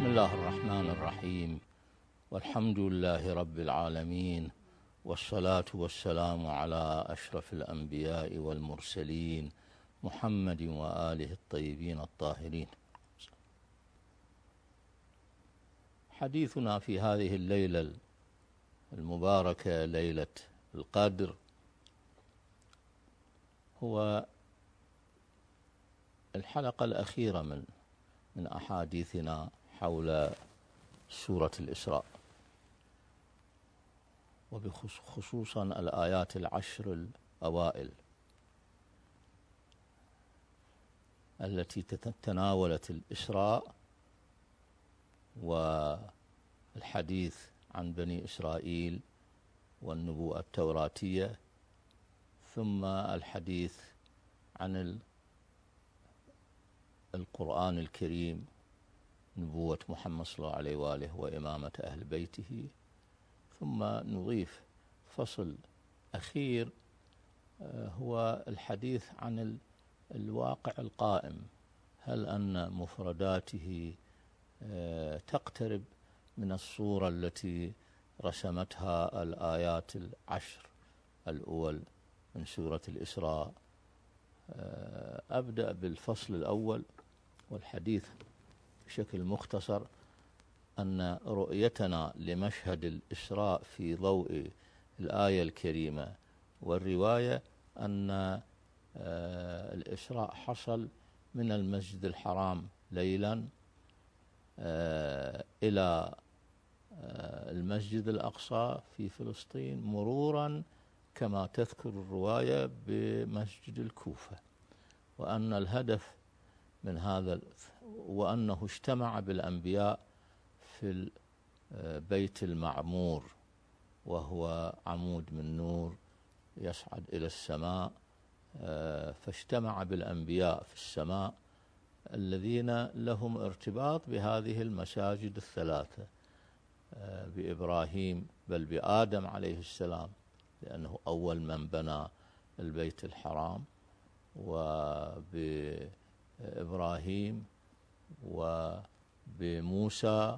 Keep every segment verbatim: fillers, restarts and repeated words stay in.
بسم الله الرحمن الرحيم، والحمد لله رب العالمين، والصلاة والسلام على أشرف الأنبياء والمرسلين محمد وآله الطيبين الطاهرين. حديثنا في هذه الليلة المباركة، ليلة القدر، هو الحلقة الأخيرة من من أحاديثنا حول سورة الإسراء، وبخصوصا الآيات العشر الأوائل التي تناولت الإسراء والحديث عن بني إسرائيل والنبوءة التوراتية، ثم الحديث عن القرآن الكريم، نبوة محمد صلى الله عليه وآله وإمامة أهل بيته، ثم نضيف فصل أخير هو الحديث عن الواقع القائم، هل أن مفرداته تقترب من الصورة التي رسمتها الآيات العشر الأول من سورة الإسراء. أبدأ بالفصل الأول والحديث بشكل مختصر أن رؤيتنا لمشهد الإسراء في ضوء الآية الكريمة والرواية أن الإسراء حصل من المسجد الحرام ليلا إلى المسجد الأقصى في فلسطين، مرورا كما تذكر الرواية بمسجد الكوفة، وأن الهدف من هذا وأنه اجتمع بالأنبياء في البيت المعمور، وهو عمود من نور يصعد إلى السماء، فاجتمع بالأنبياء في السماء الذين لهم ارتباط بهذه المساجد الثلاثة، بإبراهيم بل بآدم عليه السلام لأنه أول من بنى البيت الحرام، وبإبراهيم وبموسى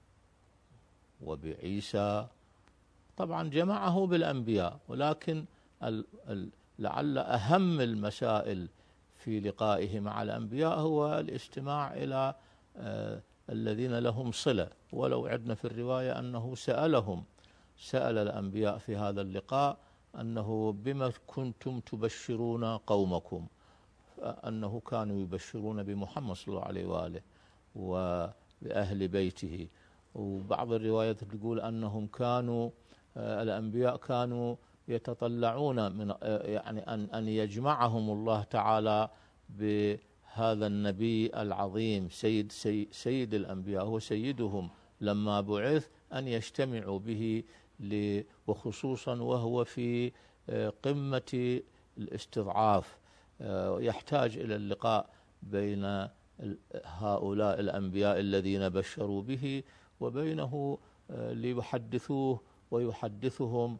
وبعيسى، طبعا جمعه بالأنبياء، ولكن لعل أهم المسائل في لقائه مع الأنبياء هو الاستماع إلى الذين لهم صلة، ولو عدنا في الرواية أنه سألهم سأل الأنبياء في هذا اللقاء أنه بما كنتم تبشرون قومكم، أنه كانوا يبشرون بمحمد صلى الله عليه وآله وبأهل بيته. وبعض الروايات تقول أنهم كانوا الأنبياء كانوا يتطلعون من يعني أن أن يجمعهم الله تعالى بهذا النبي العظيم سيد سيد, سيد الأنبياء، هو سيدهم لما بعث، أن يجتمعوا به، وخصوصا وهو في قمة الاستضعاف، يحتاج إلى اللقاء بين هؤلاء الأنبياء الذين بشروا به وبينه ليحدثوه ويحدثهم.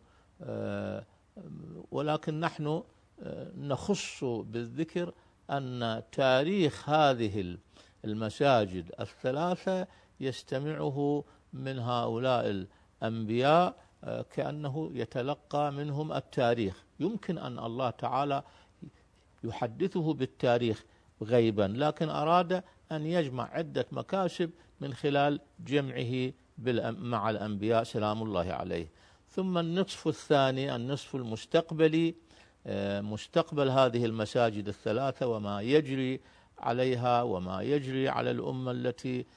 ولكن نحن نخص بالذكر أن تاريخ هذه المساجد الثلاثة يستمعه من هؤلاء الأنبياء كأنه يتلقى منهم التاريخ. يمكن أن الله تعالى يحدثه بالتاريخ غيبا، لكن أراد أن يجمع عدة مكاسب من خلال جمعه مع الأنبياء سلام الله عليه. ثم النصف الثاني، النصف المستقبلي، مستقبل هذه المساجد الثلاثة وما يجري عليها وما يجري على الأمة التي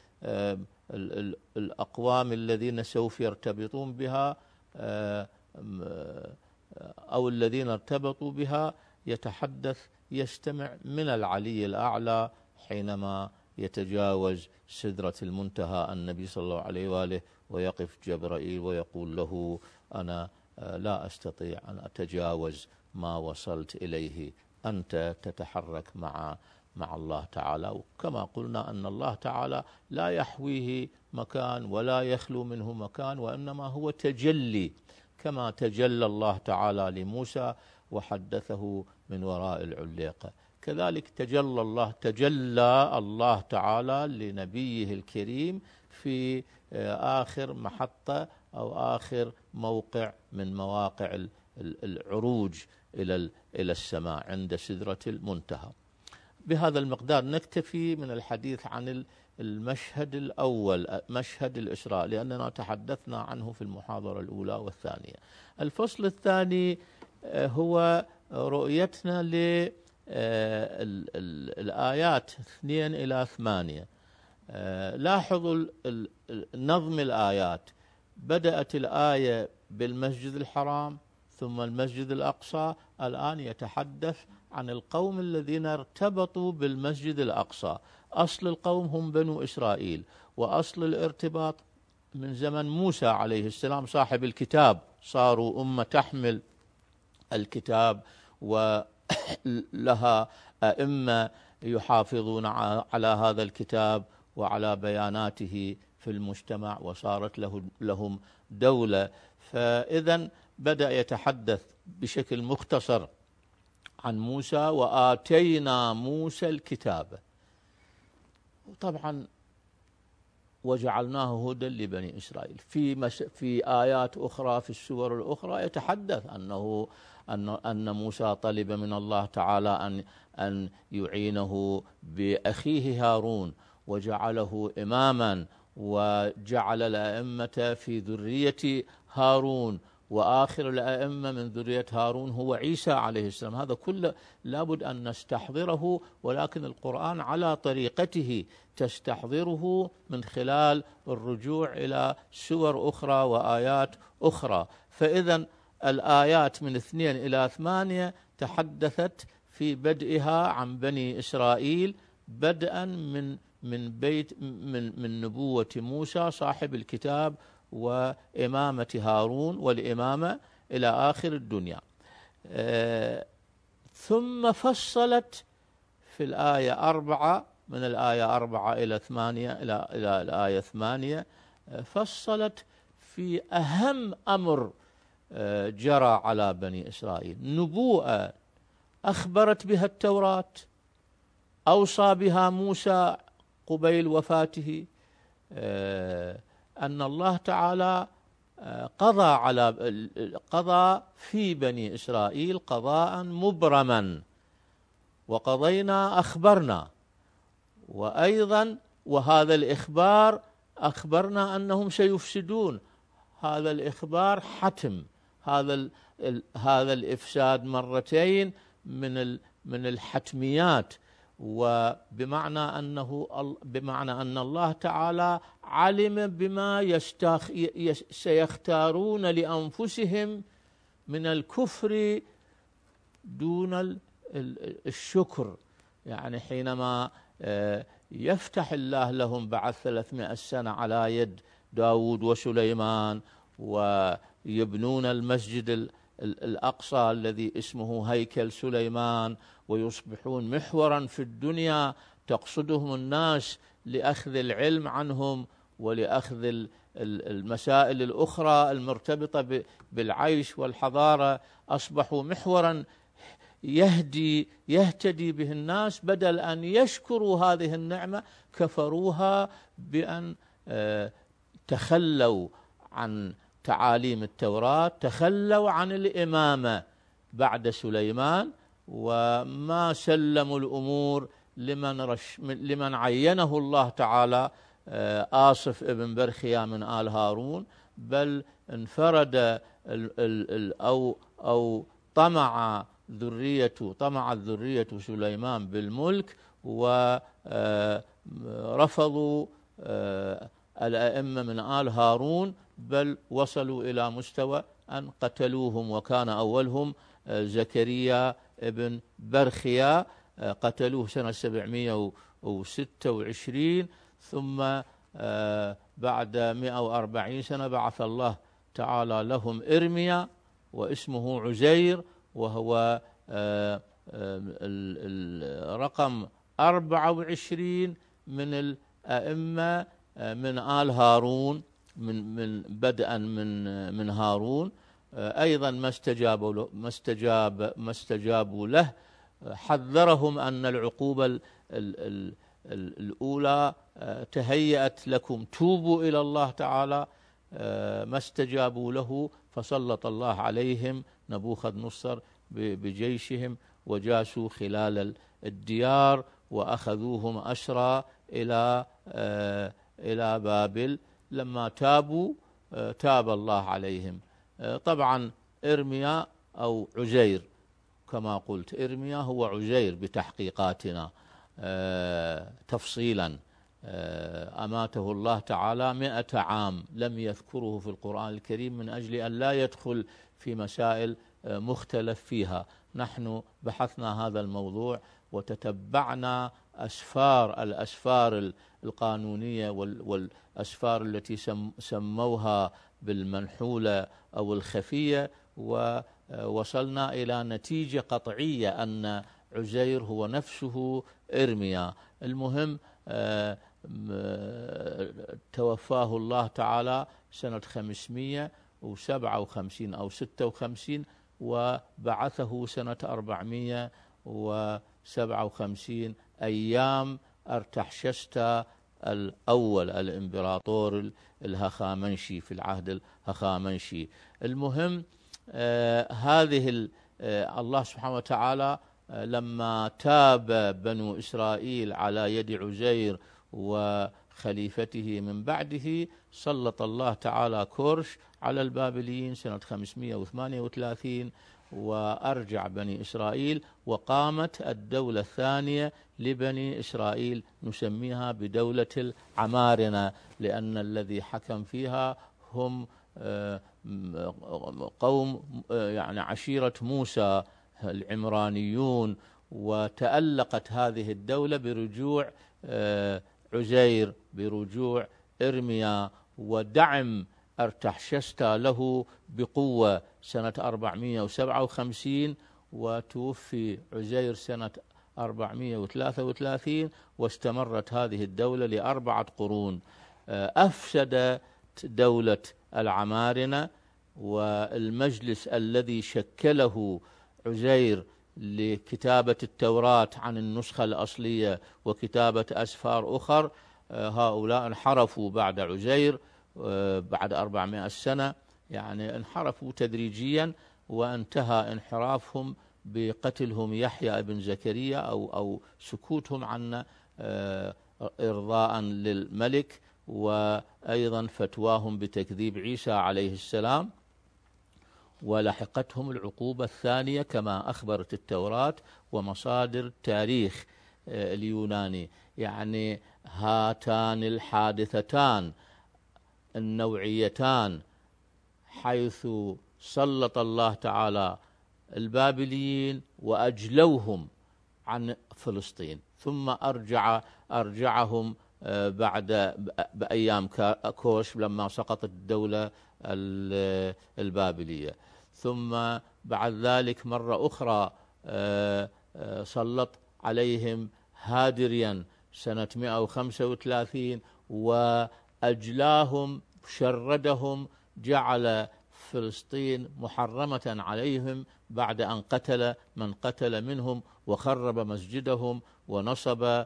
الأقوام الذين سوف يرتبطون بها أو الذين ارتبطوا بها، يتحدث يستمع من العلي الأعلى حينما يتجاوز سدرة المنتهى النبي صلى الله عليه وآله، ويقف جبرائيل ويقول له أنا لا أستطيع أن أتجاوز ما وصلت إليه، أنت تتحرك مع مع الله تعالى. وكما قلنا أن الله تعالى لا يحويه مكان ولا يخلو منه مكان، وإنما هو تجلي، كما تجلى الله تعالى لموسى وحدثه من وراء العليقة، كذلك تجلى الله تجلى الله تعالى لنبيه الكريم في آخر محطة أو آخر موقع من مواقع العروج إلى إلى السماء عند سدرة المنتهى. بهذا المقدار نكتفي من الحديث عن المشهد الأول، مشهد الإسراء، لأننا تحدثنا عنه في المحاضرة الأولى والثانية. الفصل الثاني هو رؤيتنا للآيات اثنين إلى ثمانية. لاحظوا نظم الآيات، بدأت الآية بالمسجد الحرام ثم المسجد الأقصى، الآن يتحدث عن القوم الذين ارتبطوا بالمسجد الأقصى. أصل القوم هم بنو إسرائيل، وأصل الارتباط من زمن موسى عليه السلام صاحب الكتاب، صاروا أمة تحمل الكتاب ولها أئمة يحافظون على هذا الكتاب وعلى بياناته في المجتمع، وصارت له لهم دولة. فإذا بدأ يتحدث بشكل مختصر عن موسى، وآتينا موسى الكتاب، طبعا وجعلناه هدى لبني إسرائيل. في مش في آيات أخرى في السور الأخرى يتحدث أنه أن أن موسى طلب من الله تعالى أن أن يعينه بأخيه هارون، وجعله إماما، وجعل الأئمة في ذرية هارون، وآخر الأئمة من ذرية هارون هو عيسى عليه السلام. هذا كله لابد أن نستحضره، ولكن القرآن على طريقته تستحضره من خلال الرجوع إلى سور أخرى وآيات أخرى. فإذا الآيات من اثنين إلى ثمانية تحدثت في بدءها عن بني إسرائيل، بدءا من من بيت من من نبوة موسى صاحب الكتاب وإمامة هارون والإمامة إلى آخر الدنيا. آه ثم فصلت في الآية أربعة، من الآية أربعة إلى ثمانية إلى إلى الآية ثمانية، آه فصلت في أهم أمر آه جرى على بني إسرائيل، نبوءة أخبرت بها التوراة، أوصى بها موسى قبيل وفاته، آه أن الله تعالى قضى على قضى في بني إسرائيل قضاء مبرما، وقضينا أخبرنا، وأيضا وهذا الإخبار أخبرنا أنهم سيفسدون. هذا الإخبار حتم، هذا هذا الإفساد مرتين من من الحتميات، وبمعنى أنه بمعنى أن الله تعالى علم بما يستخ سيختارون لأنفسهم من الكفر دون الشكر. يعني حينما يفتح الله لهم بعد ثلاثمائة سنة على يد داود وسليمان، ويبنون المسجد الأقصى الذي اسمه هيكل سليمان، ويصبحون محورا في الدنيا تقصدهم الناس لأخذ العلم عنهم ولأخذ المسائل الأخرى المرتبطة بالعيش والحضارة، أصبحوا محورا يهدي يهتدي به الناس. بدل أن يشكروا هذه النعمة كفروها بأن تخلوا عن تعاليم التوراة، تخلوا عن الإمامة بعد سليمان، وما سلموا الأمور لمن, رش لمن عينه الله تعالى آصف ابن برخيا من آل هارون، بل انفرد ال ال أو أو طمع ذريته طمعت ذرية سليمان بالملك، ورفضوا الأئمة من آل هارون، بل وصلوا إلى مستوى أن قتلوهم. وكان أولهم زكريا ابن برخيا، قتلوه سنة سبعمائة وستة وعشرين، ثم بعد مئة وأربعين سنة بعث الله تعالى لهم إرميا واسمه عزير، وهو الرقم أربعة وعشرين من الأئمة من آل هارون، من من بدءا من من هارون. أيضا ما استجابوا له ما استجاب ما استجابوا له، حذرهم أن العقوبة الأولى تهيأت لكم، توبوا إلى الله تعالى، ما استجابوا له، فسلط الله عليهم نبوخذ نصر بجيشهم وجاسوا خلال الديار وأخذوهم أسرى إلى إلى بابل. لما تابوا تاب الله عليهم. طبعا إرميا أو عزير كما قلت، إرميا هو عزير بتحقيقاتنا تفصيلا، أماته الله تعالى مئة عام، لم يذكره في القرآن الكريم من أجل أن لا يدخل في مسائل مختلف فيها. نحن بحثنا هذا الموضوع وتتبعنا أسفار الأسفار القانونية والأسفار التي سموها بالمنحولة أو الخفية، ووصلنا إلى نتيجة قطعية أن عزير هو نفسه إرميا. المهم توفاه الله تعالى سنة خمسمائة وسبعة وخمسين أو ستة وخمسين، وبعثه سنة أربعمائة وسبعة وخمسين أيام أرتحشستا الأول الإمبراطور الهخامنشي في العهد الهخامنشي. المهم آه هذه آه الله سبحانه وتعالى آه لما تاب بنو إسرائيل على يد عزير وخليفته من بعده، سلط الله تعالى كورش على البابليين سنة خمسمائة وثمانية وثلاثين، وأرجع بني إسرائيل، وقامت الدولة الثانية لبني إسرائيل نسميها بدولة العمارنة، لأن الذي حكم فيها هم قوم يعني عشيرة موسى العمرانيون. وتألقت هذه الدولة برجوع عزير، برجوع إرميا، ودعم أرتحشستا له بقوة سنة أربعمائة وسبعة وخمسين، وتوفي عزير سنة أربعمائة وثلاثة وثلاثين، واستمرت هذه الدولة لأربعة قرون. أفسدت دولة العمارنة، والمجلس الذي شكله عزير لكتابة التوراة عن النسخة الأصلية وكتابة أسفار أخر، هؤلاء انحرفوا بعد عزير بعد أربعمائة سنة، يعني انحرفوا تدريجيا، وانتهى انحرافهم بقتلهم يحيى ابن زكريا أو, أو سكوتهم عن إرضاء للملك، وأيضا فتواهم بتكذيب عيسى عليه السلام. ولحقتهم العقوبة الثانية كما أخبرت التوراة ومصادر التاريخ اليوناني. يعني هاتان الحادثتان النوعيتان، حيث سلط الله تعالى البابليين وأجلوهم عن فلسطين، ثم أرجع أرجعهم بعد بأيام كوش لما سقطت الدولة البابلية، ثم بعد ذلك مرة أخرى سلط عليهم هادريا سنة مئة وخمسة وثلاثين وأجلاهم، شردهم، جعل فلسطين محرمة عليهم بعد أن قتل من قتل منهم، وخرب مسجدهم، ونصب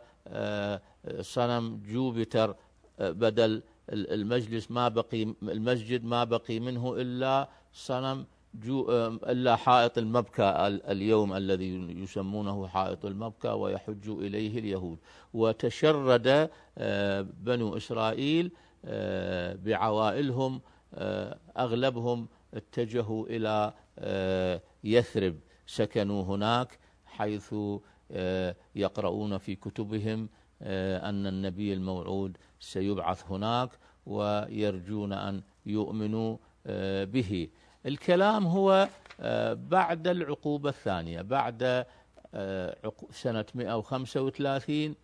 صنم جوبيتر بدل المجلس، ما بقي المسجد ما بقي منه إلا صنم جو إلا حائط المبكى اليوم الذي يسمونه حائط المبكى ويحج إليه اليهود. وتشرد بنو إسرائيل بعوائلهم، أغلبهم اتجهوا إلى يثرب، سكنوا هناك، حيث يقرؤون في كتبهم أن النبي الموعود سيبعث هناك، ويرجون أن يؤمنوا به. الكلام هو بعد العقوبة الثانية، بعد سنة مئة وخمسة وثلاثين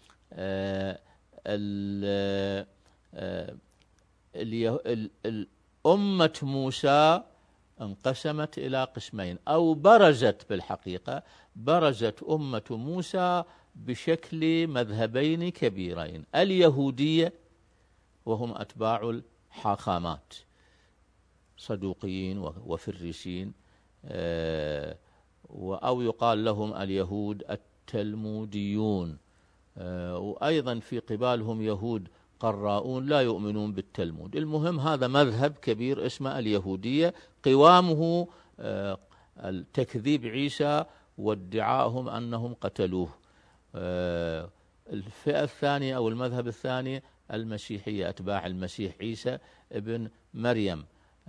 أمة موسى انقسمت إلى قسمين، أو برزت، بالحقيقة برزت أمة موسى بشكل مذهبين كبيرين: اليهودية وهم أتباع الحاخامات، صدوقيين وفريسين، أو يقال لهم اليهود التلموديون، وأيضا في قبالهم يهود قراؤون لا يؤمنون بالتلمود. المهم هذا مذهب كبير اسمه اليهودية، قوامه تكذيب عيسى وادعائهم أنهم قتلوه. الفئة الثانية أو المذهب الثاني المسيحية، أتباع المسيح عيسى ابن مريم.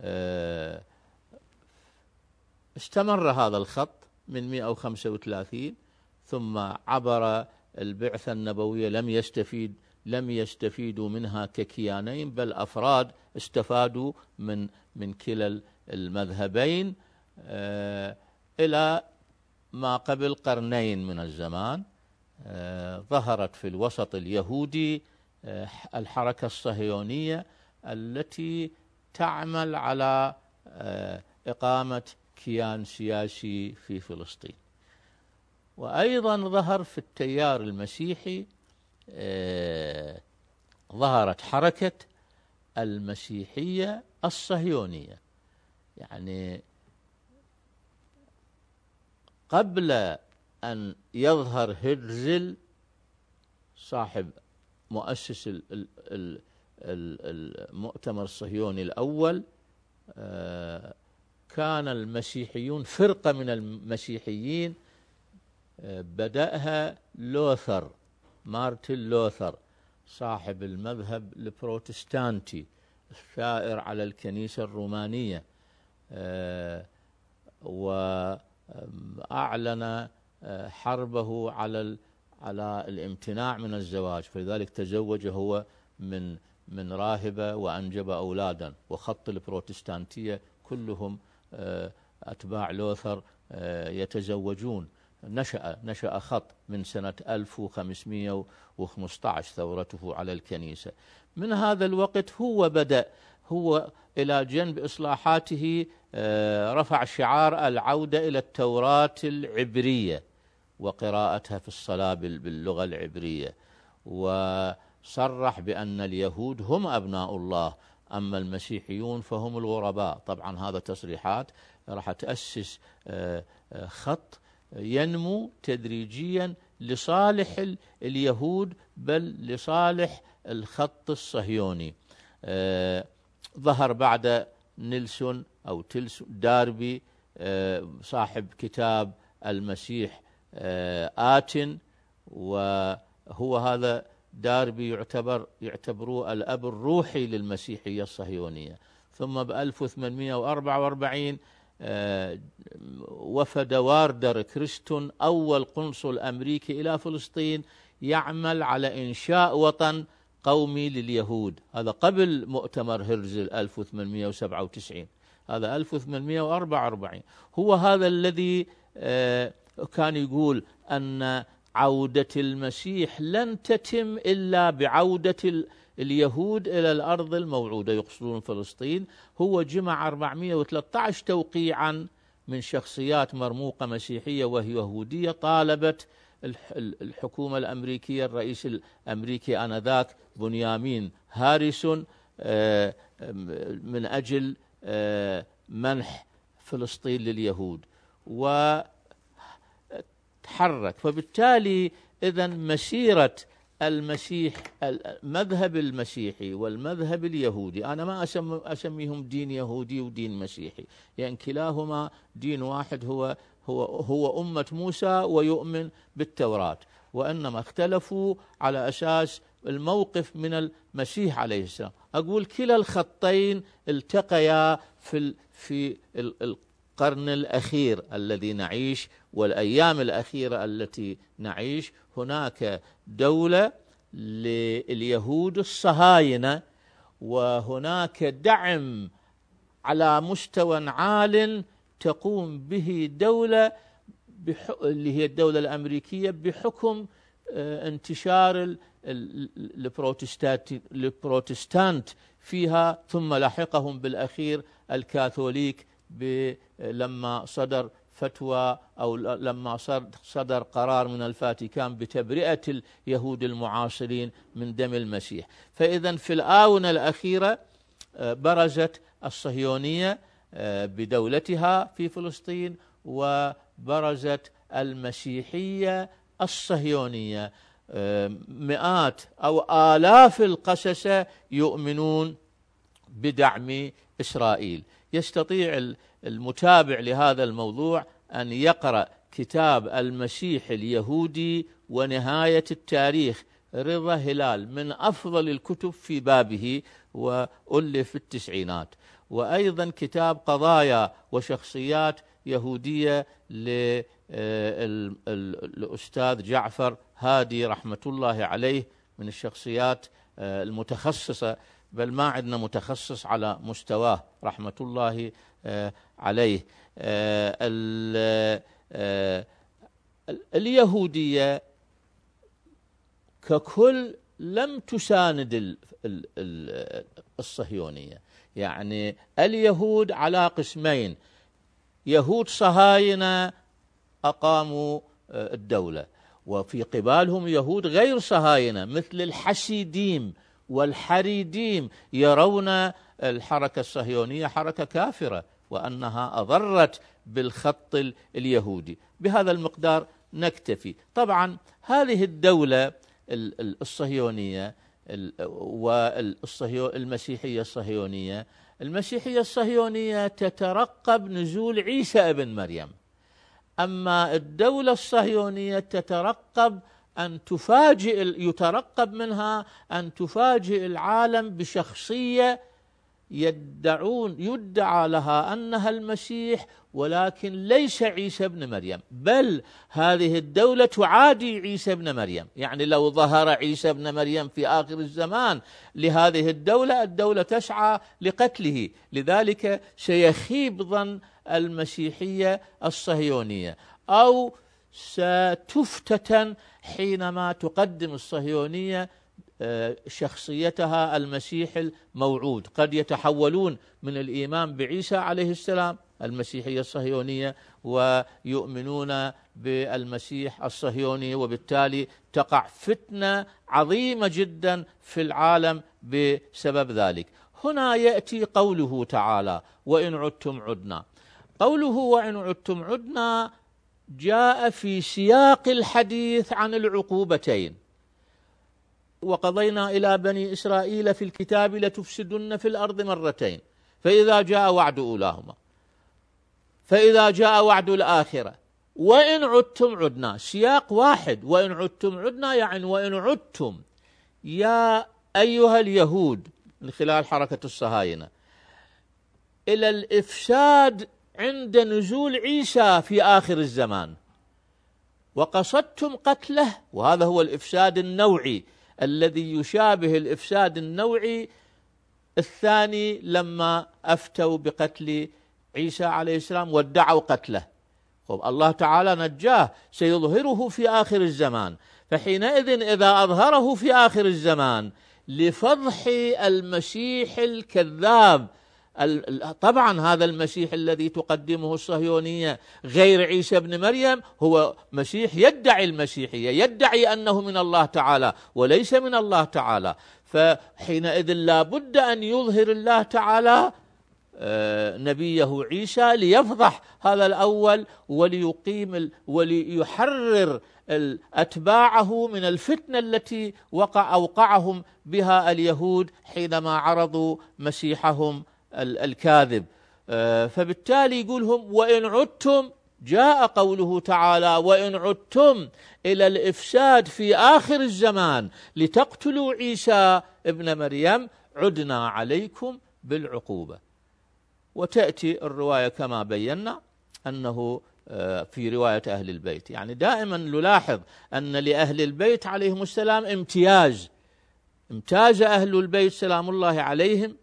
استمر هذا الخط من مئة وخمسة وثلاثين ثم عبر البعثة النبوية، لم يستفيد لم يستفيدوا منها ككيانين، بل أفراد استفادوا من من كلا المذهبين إلى ما قبل قرنين من الزمان. ظهرت في الوسط اليهودي الحركة الصهيونية التي تعمل على إقامة كيان سياسي في فلسطين. وأيضا ظهر في التيار المسيحي ظهرت حركة المسيحية الصهيونية. يعني قبل أن يظهر هرزل صاحب مؤسس المؤتمر الصهيوني الأول، كان المسيحيون فرقة من المسيحيين بدأها لوثر، مارتن لوثر صاحب المذهب البروتستانتي الثائر على الكنيسة الرومانية، وأعلن حربه على على الامتناع من الزواج، فلذلك تزوج هو من من راهبة وأنجب أولادا. وخط البروتستانتية كلهم أتباع لوثر يتزوجون. نشأ نشأ خط من سنة ألف وخمسمئة وخمسة عشر ثورته على الكنيسة. من هذا الوقت هو بدأ هو إلى جنب إصلاحاته رفع شعار العودة إلى التوراة العبرية وقراءتها في الصلاة باللغة العبرية، وصرح بأن اليهود هم أبناء الله أما المسيحيون فهم الغرباء. طبعا هذا تصريحات راح تأسس خط ينمو تدريجيا لصالح اليهود بل لصالح الخط الصهيوني. ظهر بعد نيلسون أو تيلسون داربي صاحب كتاب المسيح آتن، وهو هذا داربي يعتبر يعتبروه الأب الروحي للمسيحية الصهيونية. ثم ب ألف وثمانمئة وأربعة وأربعين وفد واردر كريستون أول قنصل أمريكي إلى فلسطين يعمل على إنشاء وطن قومي لليهود. هذا قبل مؤتمر هرزل ألف وثمانمئة وسبعة وتسعين، هذا ألف وثمانمئة وأربعة وأربعين. هو هذا الذي كان يقول أن عودة المسيح لن تتم إلا بعودة اليهود إلى الأرض الموعودة، يقصدون فلسطين. هو جمع أربعمئة وثلاثة عشر توقيعا من شخصيات مرموقة مسيحية وهي يهودية طالبت الحكومة الأمريكية، الرئيس الأمريكي آنذاك بنيامين هاريسون، من أجل منح فلسطين لليهود، وتحرك. فبالتالي إذن مسيرة المسيح المذهب المسيحي والمذهب اليهودي، أنا ما أسميهم دين يهودي ودين مسيحي، يعني كلاهما دين واحد، هو هو هو أمة موسى ويؤمن بالتوراة، وإنما اختلفوا على أساس الموقف من المسيح عليه السلام. أقول كلا الخطين التقيا في في القرن الأخير الذي نعيش والأيام الأخيرة التي نعيش. هناك دولة لليهود الصهاينة، وهناك دعم على مستوى عال تقوم به دولة اللي هي الدولة الأمريكية بحكم انتشار البروتستانت فيها، ثم لاحقهم بالأخير الكاثوليك لما صدر فتوى أو لما صدر قرار من الفاتيكان بتبرئة اليهود المعاصرين من دم المسيح. فإذا في الآونة الأخيرة برزت الصهيونية بدولتها في فلسطين، وبرزت المسيحية الصهيونية. مئات أو آلاف القسسة يؤمنون بدعم إسرائيل. يستطيع المتابع لهذا الموضوع أن يقرأ كتاب المسيح اليهودي ونهاية التاريخ، رضا هلال، من أفضل الكتب في بابه وألف في التسعينات. وأيضا كتاب قضايا وشخصيات يهودية للأستاذ جعفر هادي رحمة الله عليه، من الشخصيات المتخصصة، بل ما عندنا متخصص على مستواه رحمة الله عليه. اليهودية ككل لم تساند الصهيونية، يعني اليهود على قسمين: يهود صهاينة أقاموا الدولة، وفي قبالهم يهود غير صهاينة مثل الحسيديم والحريديم يرون الحركة الصهيونية حركة كافرة وأنها أضرت بالخط اليهودي. بهذا المقدار نكتفي. طبعا هذه الدولة الصهيونية والمسيحية الصهيونية المسيحية الصهيونية تترقب نزول عيسى ابن مريم، أما الدولة الصهيونية تترقب أن تفاجئ يترقب منها أن تفاجئ العالم بشخصية يدعون يدعى لها أنها المسيح، ولكن ليس عيسى ابن مريم، بل هذه الدولة تعادي عيسى ابن مريم. يعني لو ظهر عيسى ابن مريم في آخر الزمان لهذه الدولة، الدولة تسعى لقتله. لذلك سيخيب ظن المسيحية الصهيونية، أو ستفتتن حينما تقدم الصهيونية شخصيتها المسيح الموعود. قد يتحولون من الإيمان بعيسى عليه السلام المسيحية الصهيونية ويؤمنون بالمسيح الصهيوني، وبالتالي تقع فتنة عظيمة جدا في العالم بسبب ذلك. هنا يأتي قوله تعالى: وإن عدتم عدنا. قوله وإن عدتم عدنا جاء في سياق الحديث عن العقوبتين: وقضينا إلى بني إسرائيل في الكتاب لتفسدن في الأرض مرتين فإذا جاء وعد أولاهما فإذا جاء وعد الآخرة وإن عدتم عدنا. سياق واحد: وإن عدتم عدنا، يعني وإن عدتم يا أيها اليهود من خلال حركة الصهاينة إلى الإفساد عند نزول عيسى في آخر الزمان وقصدتم قتله، وهذا هو الإفساد النوعي الذي يشابه الإفساد النوعي الثاني لما أفتوا بقتل عيسى عليه السلام وادعوا قتله. الله تعالى نجاه، سيظهره في آخر الزمان. فحينئذ إذا أظهره في آخر الزمان لفضح المسيح الكذاب، طبعا هذا المسيح الذي تقدمه الصهيونية غير عيسى ابن مريم هو مسيح يدعي المسيحية، يدعي أنه من الله تعالى وليس من الله تعالى. فحينئذ لا بد أن يظهر الله تعالى نبيه عيسى ليفضح هذا الأول وليقيم وليحرر أتباعه من الفتنة التي وقع أوقعهم بها اليهود حينما عرضوا مسيحهم الكاذب. فبالتالي يقولهم وإن عدتم، جاء قوله تعالى وإن عدتم إلى الإفساد في آخر الزمان لتقتلوا عيسى ابن مريم عدنا عليكم بالعقوبة. وتأتي الرواية كما بينا أنه في رواية أهل البيت، يعني دائما نلاحظ أن لأهل البيت عليهم السلام امتياز، امتاز أهل البيت سلام الله عليهم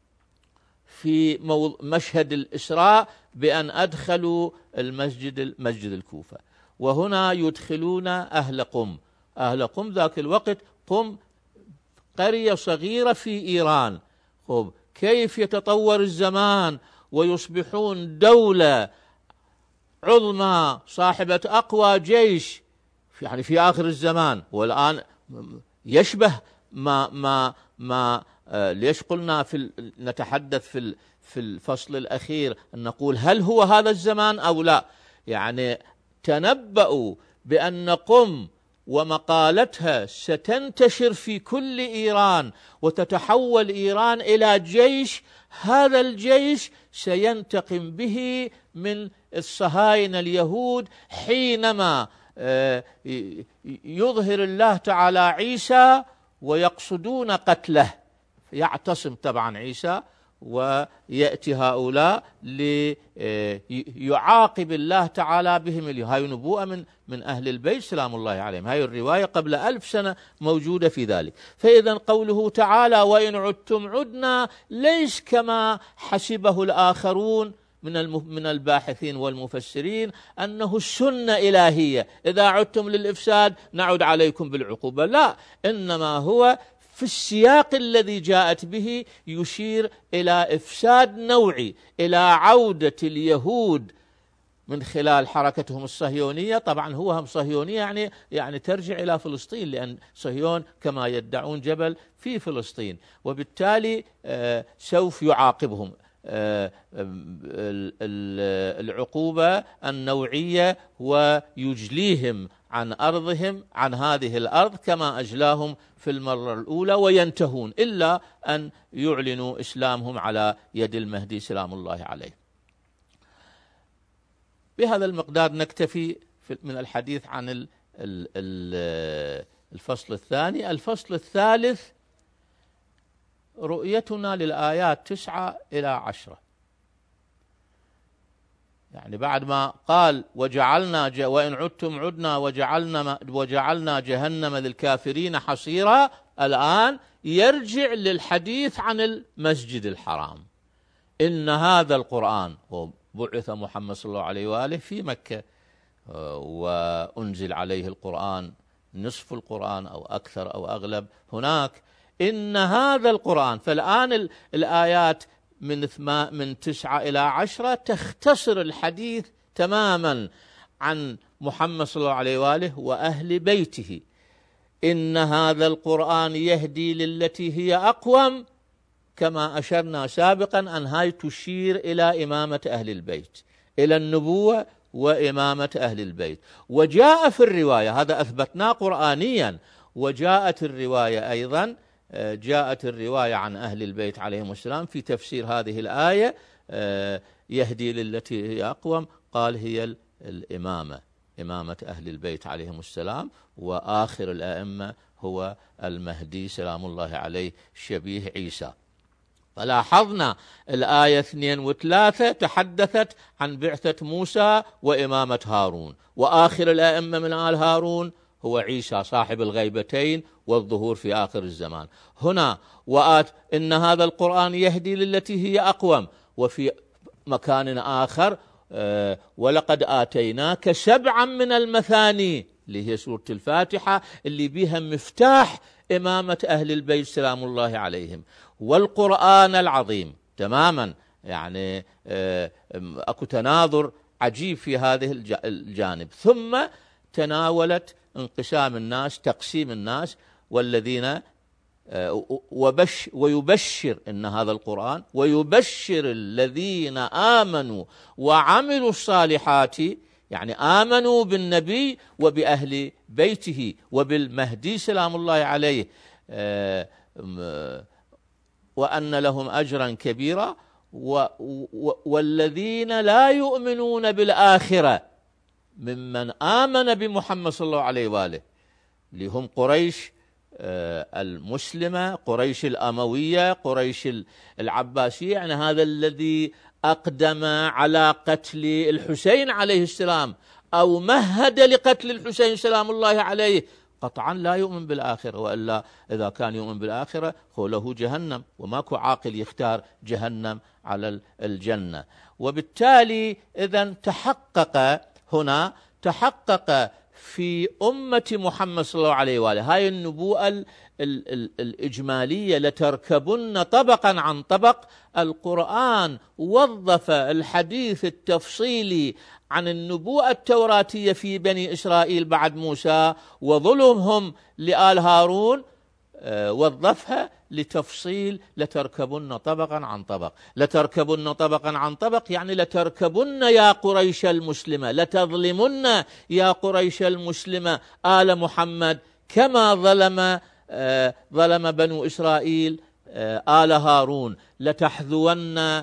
في مشهد الإسراء بأن أدخلوا المسجد المسجد الكوفة، وهنا يدخلون أهل قم. أهل قم ذاك الوقت قم قرية صغيرة في إيران. خب كيف يتطور الزمان ويصبحون دولة عظمى صاحبة أقوى جيش يعني في آخر الزمان، والآن يشبه ما ما ما ليش قلنا في نتحدث في في الفصل الأخير أن نقول هل هو هذا الزمان أو لا. يعني تنبأوا بأن قم ومقالتها ستنتشر في كل إيران وتتحول إيران إلى جيش، هذا الجيش سينتقم به من الصهاينة اليهود حينما يظهر الله تعالى عيسى ويقصدون قتله، يعتصم طبعا عيسى ويأتي هؤلاء ليعاقب الله تعالى بهم اليوم. هاي نبوءة من من أهل البيت سلام الله عليهم، هاي الرواية قبل ألف سنة موجودة في ذلك. فإذا قوله تعالى وإن عدتم عدنا ليس كما حسبه الآخرون من من الباحثين والمفسرين أنه السنة إلهية، إذا عدتم للإفساد نعد عليكم بالعقوبة، لا، إنما هو في السياق الذي جاءت به يشير إلى إفساد نوعي، إلى عودة اليهود من خلال حركتهم الصهيونية. طبعا هو هم صهيونية يعني يعني ترجع إلى فلسطين، لأن صهيون كما يدعون جبل في فلسطين، وبالتالي سوف يعاقبهم العقوبة النوعية ويجليهم عن أرضهم، عن هذه الأرض كما أجلاهم في المرة الأولى، وينتهون إلا أن يعلنوا إسلامهم على يد المهدي سلام الله عليه. بهذا المقدار نكتفي من الحديث عن الفصل الثاني. الفصل الثالث رؤيتنا للآيات تسعة إلى عشرة، يعني بعد ما قال وجعلنا ج... وإن عدتم عدنا وجعلنا وجعلنا جهنم للكافرين حصيرا، الآن يرجع للحديث عن المسجد الحرام. إن هذا القرآن، وبعث محمد صلى الله عليه وآله في مكة وأنزل عليه القرآن نصف القرآن أو أكثر أو أغلب هناك. إن هذا القرآن، فالآن الآيات من من تسعة إلى عشرة تختصر الحديث تماما عن محمد صلى الله عليه وآله وأهل بيته. إن هذا القرآن يهدي للتي هي أقوم، كما أشرنا سابقا أن هاي تشير إلى إمامة أهل البيت، إلى النبوة وإمامة أهل البيت. وجاء في الرواية، هذا أثبتناه قرآنيا، وجاءت الرواية أيضا جاءت الرواية عن أهل البيت عليهم السلام في تفسير هذه الآية يهدي للتي هي أقوم، قال هي الإمامة، إمامة أهل البيت عليهم السلام، وآخر الأئمة هو المهدي سلام الله عليه شبيه عيسى. فلاحظنا الآية اثنين وثلاثة تحدثت عن بعثة موسى وإمامة هارون، وآخر الأئمة من آل هارون هو عيسى صاحب الغيبتين والظهور في آخر الزمان. هنا وآت إن هذا القرآن يهدي للتي هي أقوم، وفي مكان آخر أه ولقد آتيناك سبعا من المثاني، اللي هي سورة الفاتحة اللي بها مفتاح إمامة أهل البيت سلام الله عليهم، والقرآن العظيم تماما. يعني أه أكو تناظر عجيب في هذه الجانب. ثم تناولت انقسام الناس، تقسيم الناس، والذين وبش ويبشر إن هذا القرآن ويبشر الذين آمنوا وعملوا الصالحات، يعني آمنوا بالنبي وبأهل بيته وبالمهدي سلام الله عليه، وأن لهم أجرا كبيرا، والذين لا يؤمنون بالآخرة ممن آمن بمحمد صلى الله عليه وآله، اللي هم قريش المسلمة، قريش الأموية، قريش العباسية، يعني هذا الذي أقدم على قتل الحسين عليه السلام أو مهد لقتل الحسين سلام الله عليه، قطعا لا يؤمن بالآخرة، وإلا إذا كان يؤمن بالآخرة هو له جهنم، وماكو عاقل يختار جهنم على الجنة. وبالتالي إذن تحقق هنا، تحقق في أمة محمد صلى الله عليه وآله هاي النبوءة ال ال ال الإجمالية، لتركبن طبقا عن طبق. القرآن وظف الحديث التفصيلي عن النبوءة التوراتية في بني إسرائيل بعد موسى وظلمهم لآل هارون، وظفها لتفصيل لتركبن طبقا عن طبق. لتركبن طبقا عن طبق يعني لتركبن يا قريش المسلمة، لتظلمن يا قريش المسلمة آل محمد كما ظلم آه ظلم بنو إسرائيل آه آل هارون، لتحذون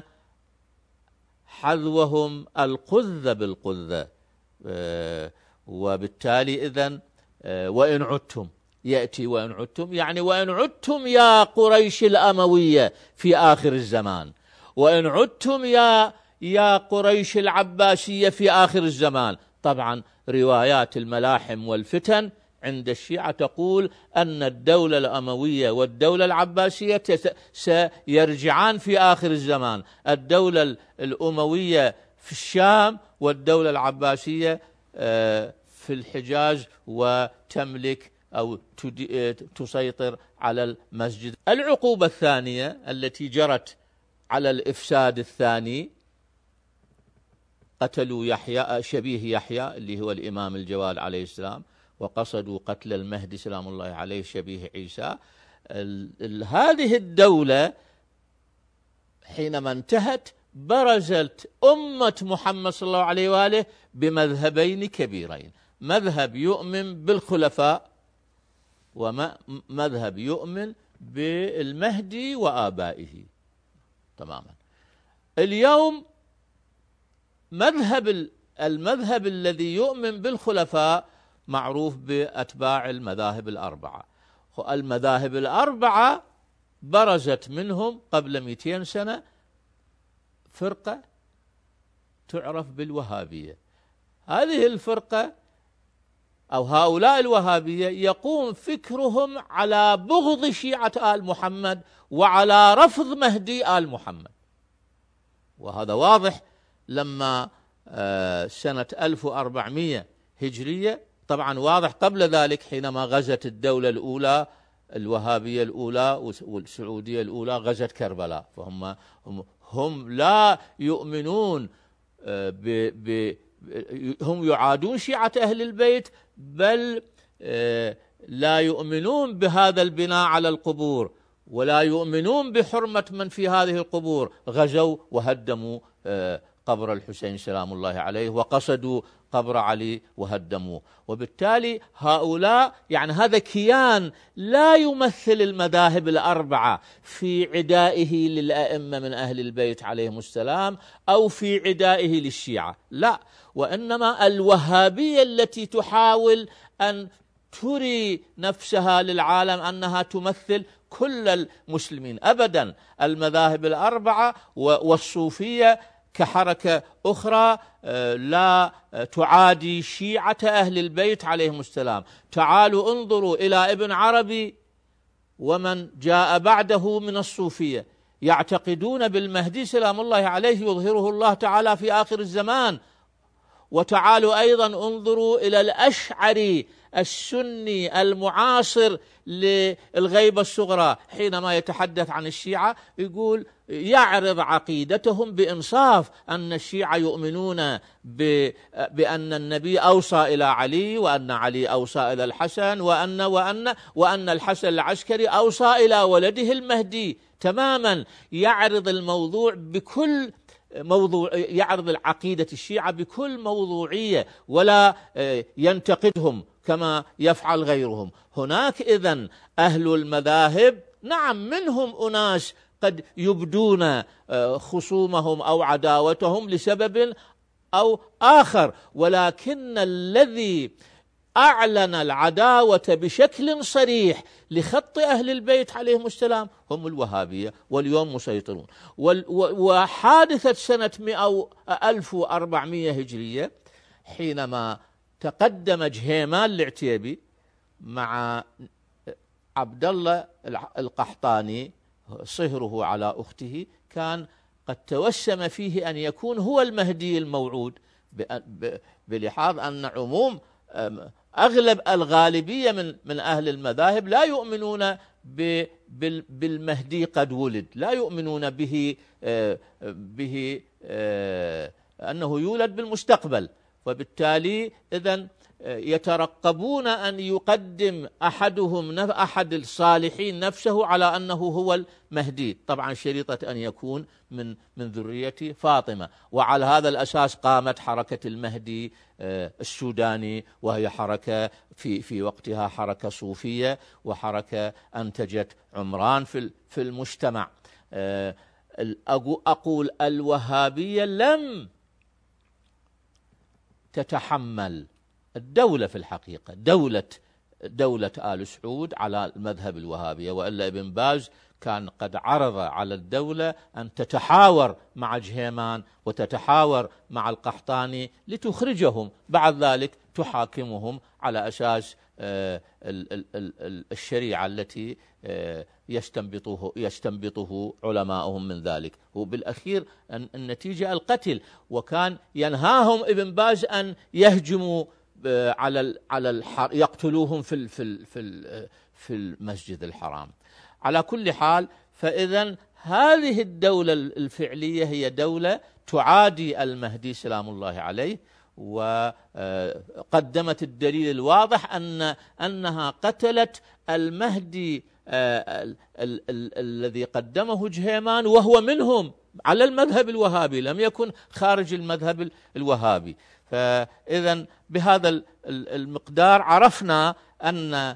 حذوهم القذ بالقذ. آه وبالتالي إذن آه وإن عدتم يأتي وإن عدتم يعني وإن عدتم يا قريش الأموية في آخر الزمان، وإن عدتم يا يا قريش العباسية في آخر الزمان. طبعا روايات الملاحم والفتن عند الشيعة تقول أن الدولة الأموية والدولة العباسية سيرجعان في آخر الزمان، الدولة الأموية في الشام والدولة العباسية في الحجاز وتملك أو تسيطر على المسجد. العقوبة الثانية التي جرت على الإفساد الثاني، قتلوا يحيى شبيه يحيى اللي هو الإمام الجواد عليه السلام، وقصدوا قتل المهدي سلام الله عليه شبيه عيسى. هذه الدولة حينما انتهت برزت أمة محمد صلى الله عليه وآله بمذهبين كبيرين، مذهب يؤمن بالخلفاء ومذهب يؤمن بالمهدي وآبائه تماما. اليوم مذهب المذهب الذي يؤمن بالخلفاء معروف بأتباع المذاهب الأربعة. المذاهب الأربعة برزت منهم قبل مئتين سنة فرقة تعرف بالوهابية. هذه الفرقة أو هؤلاء الوهابية يقوم فكرهم على بغض شيعة آل محمد وعلى رفض مهدي آل محمد، وهذا واضح لما سنة ألف وأربعمئة هجرية، طبعا واضح قبل ذلك حينما غزت الدولة الأولى الوهابية الأولى والسعودية الأولى غزت كربلاء، فهم هم, هم لا يؤمنون ب ب هم يعادون شيعة أهل البيت، بل لا يؤمنون بهذا البناء على القبور ولا يؤمنون بحرمة من في هذه القبور. غزوا وهدموا قبر الحسين سلام الله عليه وقصدوا قبر علي وهدموه. وبالتالي هؤلاء يعني هذا كيان لا يمثل المذاهب الأربعة في عدائه للأئمة من أهل البيت عليهم السلام أو في عدائه للشيعة، لا، وإنما الوهابية التي تحاول أن تري نفسها للعالم أنها تمثل كل المسلمين. أبدا، المذاهب الأربعة والصوفية كحركة أخرى لا تعادي شيعة أهل البيت عليهم السلام. تعالوا انظروا إلى ابن عربي ومن جاء بعده من الصوفية، يعتقدون بالمهدي سلام الله عليه يظهره الله تعالى في آخر الزمان. وتعالوا أيضا انظروا إلى الأشعري السني المعاصر للغيبة الصغرى، حينما يتحدث عن الشيعة يقول يعرض عقيدتهم بإنصاف أن الشيعة يؤمنون بأن النبي أوصى إلى علي، وأن علي أوصى إلى الحسن، وأن وأن وأن الحسن العسكري أوصى إلى ولده المهدي. تماما يعرض الموضوع بكل موضوع، يعرض العقيدة الشيعة بكل موضوعية ولا ينتقدهم كما يفعل غيرهم. هناك إذن أهل المذاهب نعم منهم أناس قد يبدون خصومهم أو عداوتهم لسبب أو آخر، ولكن الذي أعلن العداوة بشكل صريح لخط أهل البيت عليهم السلام هم الوهابية، واليوم مسيطرون. وحادثة سنة ألف وأربعمئة هجرية حينما تقدم جهيمان العتيبي مع عبد الله القحطاني صهره على أخته، كان قد توسم فيه أن يكون هو المهدي الموعود، بلحاظ أن عموم أغلب الغالبية من من أهل المذاهب لا يؤمنون بالمهدي قد ولد، لا يؤمنون به به أنه يولد بالمستقبل. وبالتالي إذن يترقبون أن يقدم أحدهم أحد الصالحين نفسه على أنه هو المهدي، طبعا شريطة أن يكون من من ذرية فاطمة. وعلى هذا الأساس قامت حركة المهدي السوداني، وهي حركة في في وقتها حركة صوفية، وحركة أنتجت عمران في في المجتمع. أقول الوهابية لم تتحمل الدولة في الحقيقة دولة دولة آل سعود على المذهب الوهابية، وإلا ابن باز كان قد عرض على الدولة أن تتحاور مع جهيمان وتتحاور مع القحطاني لتخرجهم، بعد ذلك تحاكمهم على أساس الشريعة التي يستنبطه يستنبطه علماؤهم من ذلك، وبالأخير النتيجة القتل. وكان ينهاهم ابن باز أن يهجموا على على يقتلوهم في في في في المسجد الحرام. على كل حال، فإذا هذه الدولة الفعلية هي دولة تعادي المهدي سلام الله عليه، وقدمت الدليل الواضح أن أنها قتلت المهدي الذي قدمه جهيمان وهو منهم على المذهب الوهابي، لم يكن خارج المذهب الوهابي. فإذا بهذا المقدار عرفنا أن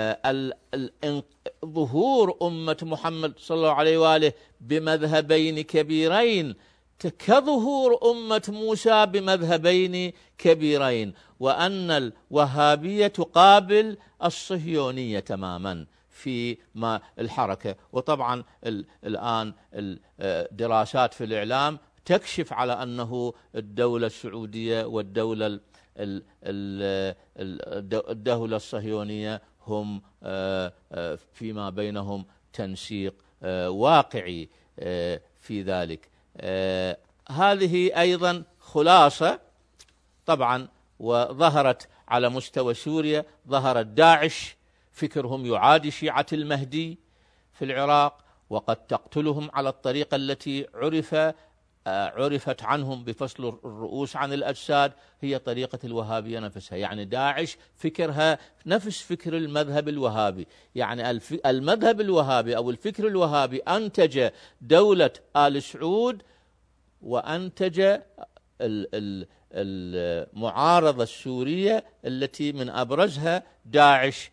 ظهور أمة محمد صلى الله عليه وآله بمذهبين كبيرين كظهور أمة موسى بمذهبين كبيرين، وأن الوهابية تقابل الصهيونية تماما في ما الحركة. وطبعا الآن الدراسات في الإعلام تكشف على أنه الدولة السعودية والدولة الدولة الصهيونية هم فيما بينهم تنسيق واقعي في ذلك. هذه أيضا خلاصة طبعا. وظهرت على مستوى سوريا، ظهرت داعش، فكرهم يعادي شيعة المهدي في العراق، وقد تقتلهم على الطريقة التي عرف عرفت عنهم بفصل الرؤوس عن الأجساد، هي طريقة الوهابية نفسها. يعني داعش فكرها نفس فكر المذهب الوهابي، يعني المذهب الوهابي أو الفكر الوهابي أنتج دولة آل سعود، وأنتج المعارضة السورية التي من أبرزها داعش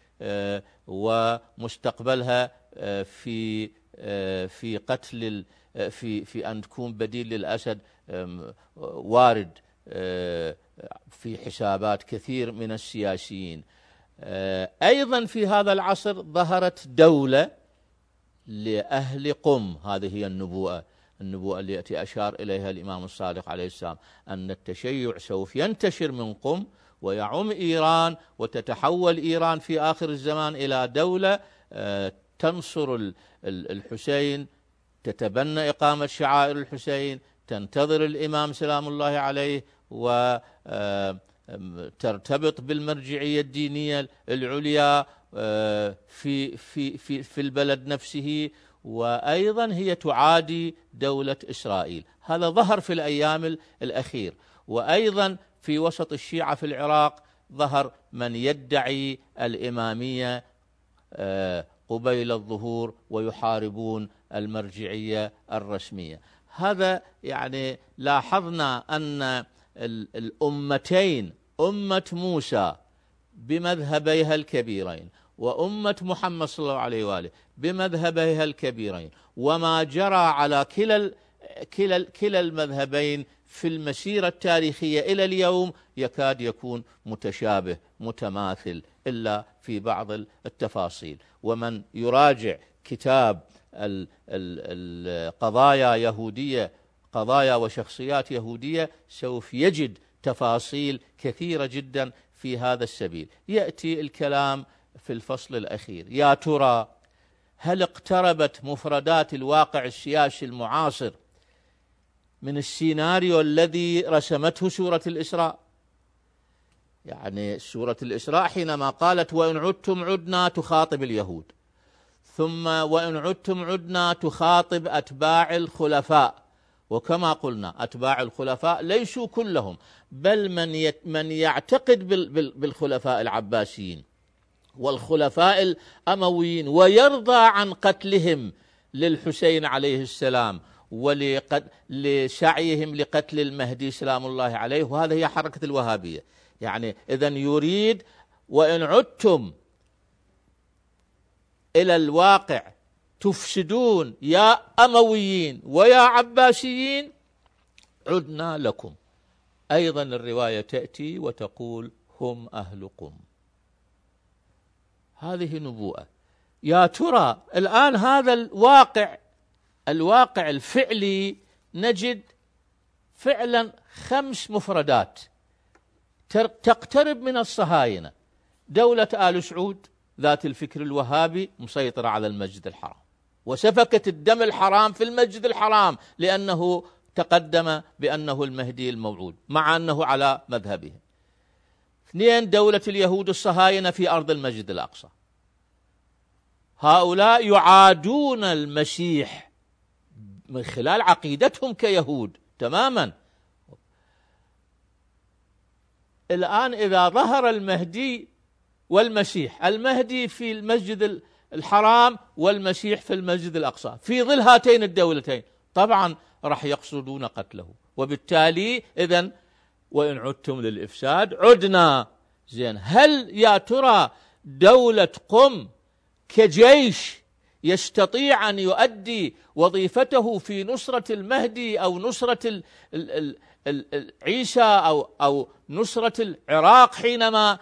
ومستقبلها في في قتل في في أن تكون بديل للأسد وارد في حسابات كثير من السياسيين. أيضا في هذا العصر ظهرت دولة لأهل قم، هذه هي النبوءة النبوءة التي أشار إليها الإمام الصادق عليه السلام، أن التشيع سوف ينتشر من قم ويعم إيران، وتتحول إيران في آخر الزمان إلى دولة تنصر الحسين، تتبنى إقامة شعائر الحسين، تنتظر الإمام سلام الله عليه، وترتبط بالمرجعية الدينية العليا في في في في البلد نفسه، وأيضا هي تعادي دولة إسرائيل. هذا ظهر في الأيام الأخير. وأيضا في وسط الشيعة في العراق ظهر من يدعي الإمامية قبيل الظهور ويحاربون المرجعية الرسمية. هذا يعني لاحظنا أن الأمتين، أمة موسى بمذهبيها الكبيرين وأمة محمد صلى الله عليه وآله بمذهبيها الكبيرين، وما جرى على كلا كلا كلا المذهبين في المسيرة التاريخية إلى اليوم يكاد يكون متشابه متماثل إلا في بعض التفاصيل. ومن يراجع كتاب القضايا يهودية، قضايا وشخصيات يهودية، سوف يجد تفاصيل كثيرة جدا في هذا السبيل. يأتي الكلام في الفصل الأخير: يا ترى هل اقتربت مفردات الواقع السياسي المعاصر من السيناريو الذي رسمته سورة الإسراء؟ يعني سورة الإسراء حينما قالت وإن عدتم عدنا تخاطب اليهود، ثم وإن عدتم عدنا تخاطب أتباع الخلفاء، وكما قلنا أتباع الخلفاء ليسوا كلهم، بل من من يعتقد بالخلفاء العباسيين والخلفاء الأمويين ويرضى عن قتلهم للحسين عليه السلام ولسعيهم لقتل المهدي سلام الله عليه، وهذا هي حركة الوهابية. يعني إذن يريد وإن عدتم إلى الواقع تفسدون يا أمويين ويا عباسيين عدنا لكم. أيضا الرواية تأتي وتقول هم أهل قم. هذه نبوءة. يا ترى الآن هذا الواقع الواقع الفعلي نجد فعلا خمس مفردات تقترب من الصهاينة. دولة آل سعود ذات الفكر الوهابي مسيطرة على المسجد الحرام وسفكت الدم الحرام في المسجد الحرام لأنه تقدم بأنه المهدي الموعود مع أنه على مذهبه. اثنين، دولة اليهود الصهاينة في أرض المسجد الأقصى. هؤلاء يعادون المسيح من خلال عقيدتهم كيهود تماما. الآن إذا ظهر المهدي والمسيح، المهدي في المسجد الحرام والمسيح في المسجد الأقصى في ظل هاتين الدولتين، طبعا راح يقصدون قتله. وبالتالي إذن وإن عدتم للإفساد عدنا. زين، هل يا ترى دولة قم كجيش يستطيع أن يؤدي وظيفته في نصرة المهدي أو نصرة ال ال ال ال عيسى أو أو نصرة العراق حينما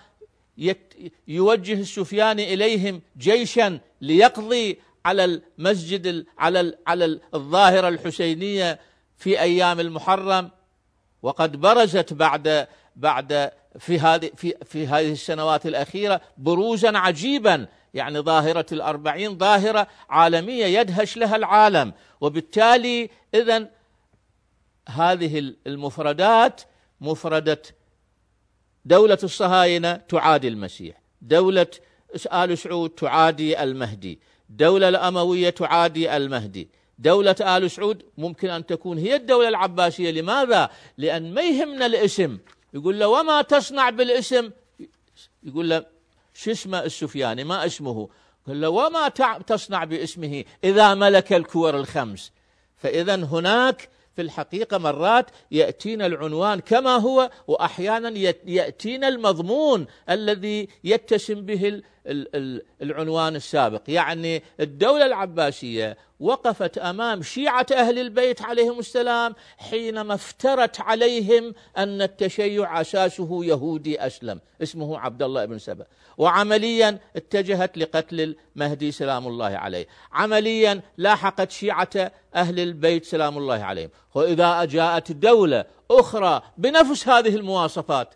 يوجه السفياني إليهم جيشا ليقضي على المسجد على على الظاهرة الحسينية في أيام المحرم؟ وقد برزت بعد بعد في هذه في في هذه السنوات الأخيرة بروزا عجيبا، يعني ظاهرة الأربعين ظاهرة عالمية يدهش لها العالم. وبالتالي إذن هذه المفردات، مفردة دولة الصهاينة تعادي المسيح، دولة آل سعود تعادي المهدي، دولة الأموية تعادي المهدي، دولة آل سعود ممكن أن تكون هي الدولة العباسية. لماذا؟ لأن ما يهمنا الاسم. يقول له وما تصنع بالاسم؟ يقول له شو اسمه السفياني، ما اسمه؟ قال له وما تصنع باسمه إذا ملك الكور الخمس. فإذا هناك في الحقيقة مرات يأتينا العنوان كما هو، وأحيانا يأتينا المضمون الذي يتسم به العنوان السابق. يعني الدولة العباسية وقفت أمام شيعة أهل البيت عليهم السلام حينما افترت عليهم أن التشيع أساسه يهودي أسلم اسمه عبد الله بن سبأ، وعمليا اتجهت لقتل المهدي سلام الله عليه، عمليا لاحقت شيعة أهل البيت سلام الله عليهم. وإذا جاءت دولة أخرى بنفس هذه المواصفات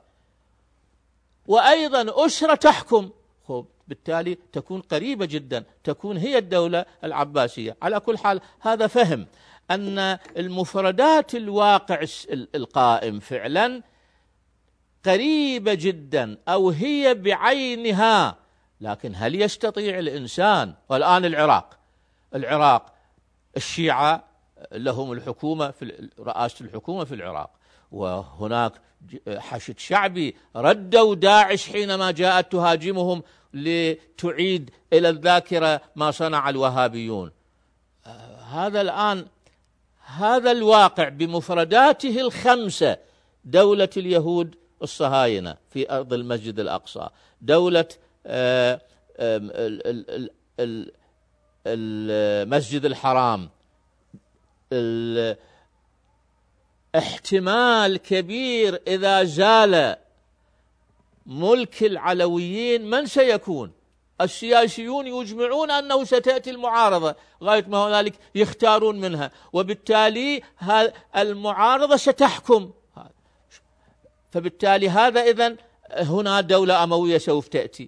وأيضا أسرة تحكم، بالتالي تكون قريبة جدا، تكون هي الدولة العباسية. على كل حال هذا فهم أن المفردات الواقع القائم فعلا قريبة جدا أو هي بعينها. لكن هل يستطيع الإنسان؟ والآن العراق العراق الشيعة لهم الحكومة في رئاسة الحكومة في العراق، وهناك حشد شعبي ردوا داعش حينما جاءت تهاجمهم لتعيد إلى الذاكرة ما صنع الوهابيون. هذا الآن هذا الواقع بمفرداته الخمسة: دولة اليهود الصهاينة في أرض المسجد الأقصى، دولة المسجد الحرام، احتمال كبير إذا زال ملك العلويين من سيكون؟ السياسيون يجمعون أنه ستأتي المعارضة، غاية ما هنالك يختارون منها، وبالتالي المعارضة ستحكم. فبالتالي هذا إذن هنا دولة أموية سوف تأتي.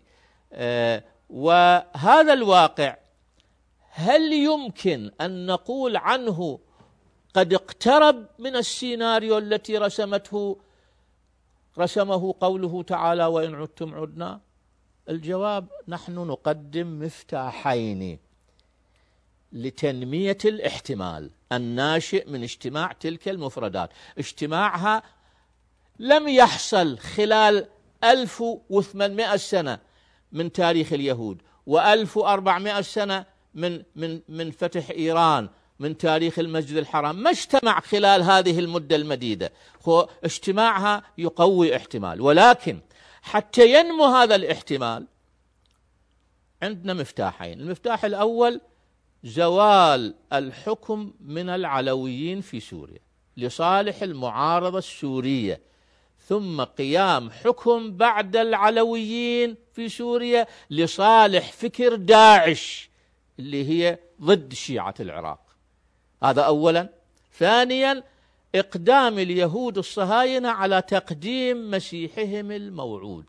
وهذا الواقع هل يمكن أن نقول عنه قد اقترب من السيناريو التي رسمته رسمه قوله تعالى وإن عدتم عدنا؟ الجواب: نحن نقدم مفتاحين لتنمية الاحتمال الناشئ من اجتماع تلك المفردات. اجتماعها لم يحصل خلال ألف وثمانمائة سنة من تاريخ اليهود، وألف وأربعمائة سنة من من من فتح إيران، من تاريخ المسجد الحرام، ما اجتمع خلال هذه المدة المديدة. هو اجتماعها يقوي احتمال، ولكن حتى ينمو هذا الاحتمال عندنا مفتاحين. المفتاح الأول زوال الحكم من العلويين في سوريا لصالح المعارضة السورية، ثم قيام حكم بعد العلويين في سوريا لصالح فكر داعش اللي هي ضد شيعة العراق. هذا أولا. ثانيا إقدام اليهود الصهاينة على تقديم مسيحهم الموعود.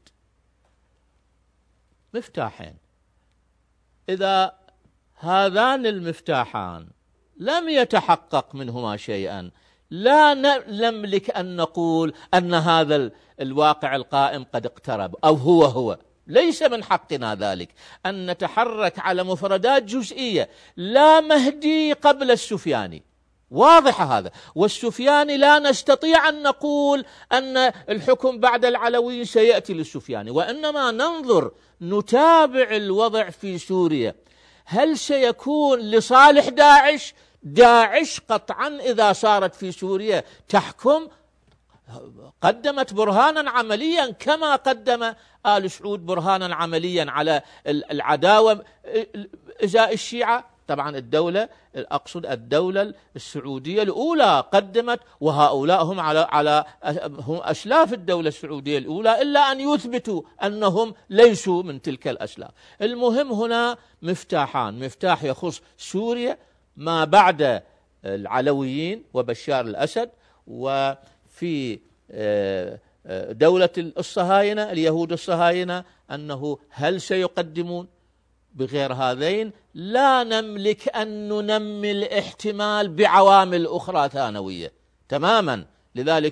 مفتاحين، إذا هذان المفتاحان لم يتحقق منهما شيئا لا نملك أن نقول أن هذا الواقع القائم قد اقترب أو هو هو. ليس من حقنا ذلك أن نتحرك على مفردات جزئية. لا مهدي قبل السفياني، واضح هذا، والسفياني لا نستطيع أن نقول أن الحكم بعد العلويين سيأتي للسفياني، وإنما ننظر نتابع الوضع في سوريا. هل سيكون لصالح داعش؟ داعش قطعا إذا صارت في سوريا تحكم قدمت برهانا عمليا كما قدم آل سعود برهانا عمليا على العداوة إزاء الشيعة. طبعا الدولة، أقصد الدولة السعودية الأولى قدمت، وهؤلاء هم على على هم أسلاف الدولة السعودية الأولى، إلا أن يثبتوا أنهم ليسوا من تلك الأسلاف. المهم هنا مفتاحان، مفتاح يخص سوريا ما بعد العلويين وبشار الأسد، وفي دولة الصهاينة اليهود الصهاينة أنه هل سيقدمون؟ بغير هذين لا نملك أن ننمي الاحتمال بعوامل أخرى ثانوية تماما. لذلك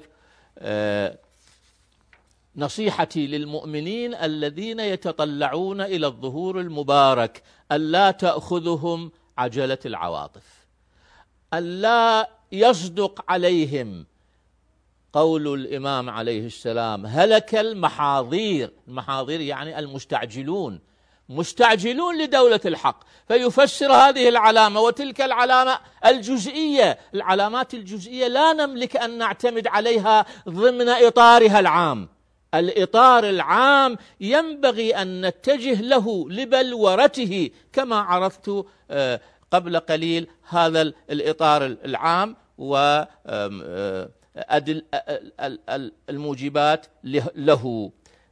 نصيحتي للمؤمنين الذين يتطلعون إلى الظهور المبارك ألا تأخذهم عجلة العواطف، ألا يصدق عليهم قول الإمام عليه السلام: هلك المحاضير. المحاضير يعني المستعجلون، مستعجلون لدولة الحق، فيفسر هذه العلامة وتلك العلامة الجزئية. العلامات الجزئية لا نملك أن نعتمد عليها ضمن إطارها العام. الإطار العام ينبغي أن نتجه له لبلورته كما عرفت قبل قليل هذا الإطار العام والموجبات له.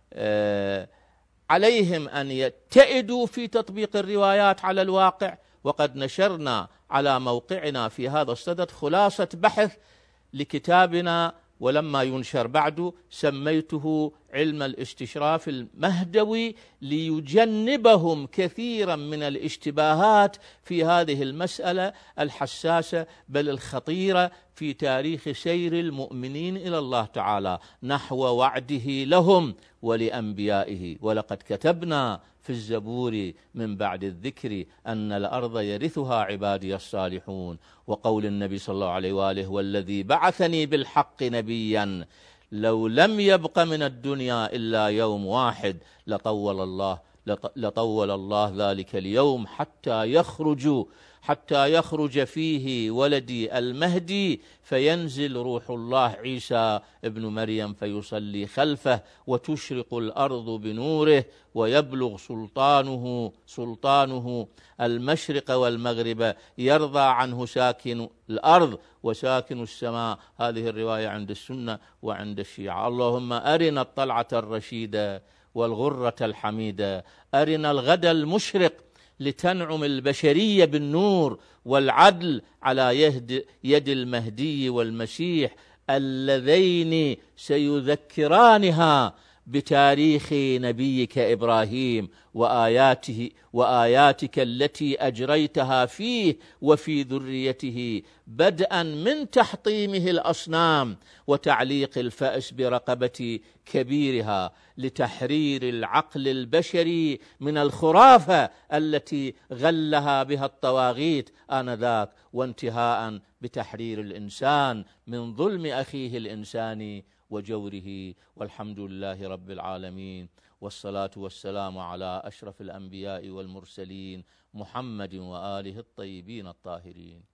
عليهم أن يتئدوا في تطبيق الروايات على الواقع. وقد نشرنا على موقعنا في هذا الصدد خلاصة بحث لكتابنا، ولما ينشر بعد سميته علم الاستشراف المهدوي، ليجنبهم كثيرا من الاشتباهات في هذه المسألة الحساسة بل الخطيرة في تاريخ سير المؤمنين إلى الله تعالى نحو وعده لهم ولأنبيائه. ولقد كتبنا في الزبور من بعد الذكر أن الأرض يرثها عبادي الصالحون، وقول النبي صلى الله عليه وآله: والذي بعثني بالحق نبيا لو لم يبق من الدنيا إلا يوم واحد لطول الله لطول الله ذلك اليوم حتى يخرج حتى يخرج فيه ولدي المهدي، فينزل روح الله عيسى ابن مريم فيصلي خلفه، وتشرق الأرض بنوره، ويبلغ سلطانه سلطانه المشرق والمغرب، يرضى عنه ساكن الأرض وساكن السماء. هذه الرواية عند السنة وعند الشيعة. اللهم أرنا الطلعة الرشيدة والغرة الحميدة، أرنا الغد المشرق لتنعم البشرية بالنور والعدل على يد, يد المهدي والمسيح اللذين سيذكرانها بتاريخ نبيك إبراهيم وآياته وآياتك التي أجريتها فيه وفي ذريته، بدءا من تحطيمه الأصنام وتعليق الفأس برقبة كبيرها لتحرير العقل البشري من الخرافة التي غلها بها الطواغيت آنذاك، وانتهاء بتحرير الإنسان من ظلم أخيه الإنسان وجوره. والحمد لله رب العالمين، والصلاة والسلام على أشرف الأنبياء والمرسلين محمد وآله الطيبين الطاهرين.